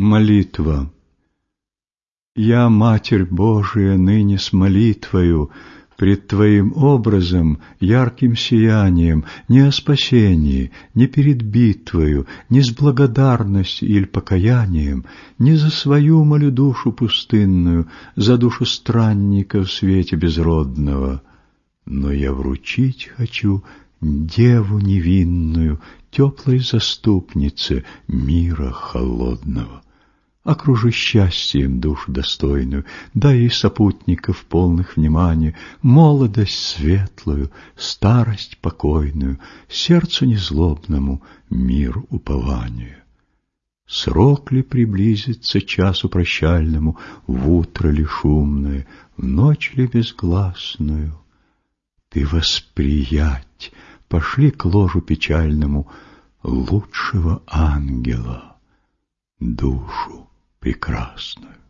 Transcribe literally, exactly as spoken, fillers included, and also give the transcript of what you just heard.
Молитва. Я, Матерь Божия, ныне с молитвою пред Твоим образом, ярким сиянием, не о спасении, не перед битвою, не с благодарностью или покаянием, не за свою молю душу пустынную, за душу странника в свете безродного, но я вручить хочу деву невинную, теплой заступнице мира холодного. Окружи счастьем душу достойную, дай ей сопутников полных внимания, молодость светлую, старость покойную, сердцу незлобному мир упованию. Срок ли приблизится часу прощальному, в утро ли шумное, в ночь ли безгласную? Ты восприять, пошли к ложу печальному лучшего ангела, душу прекрасную.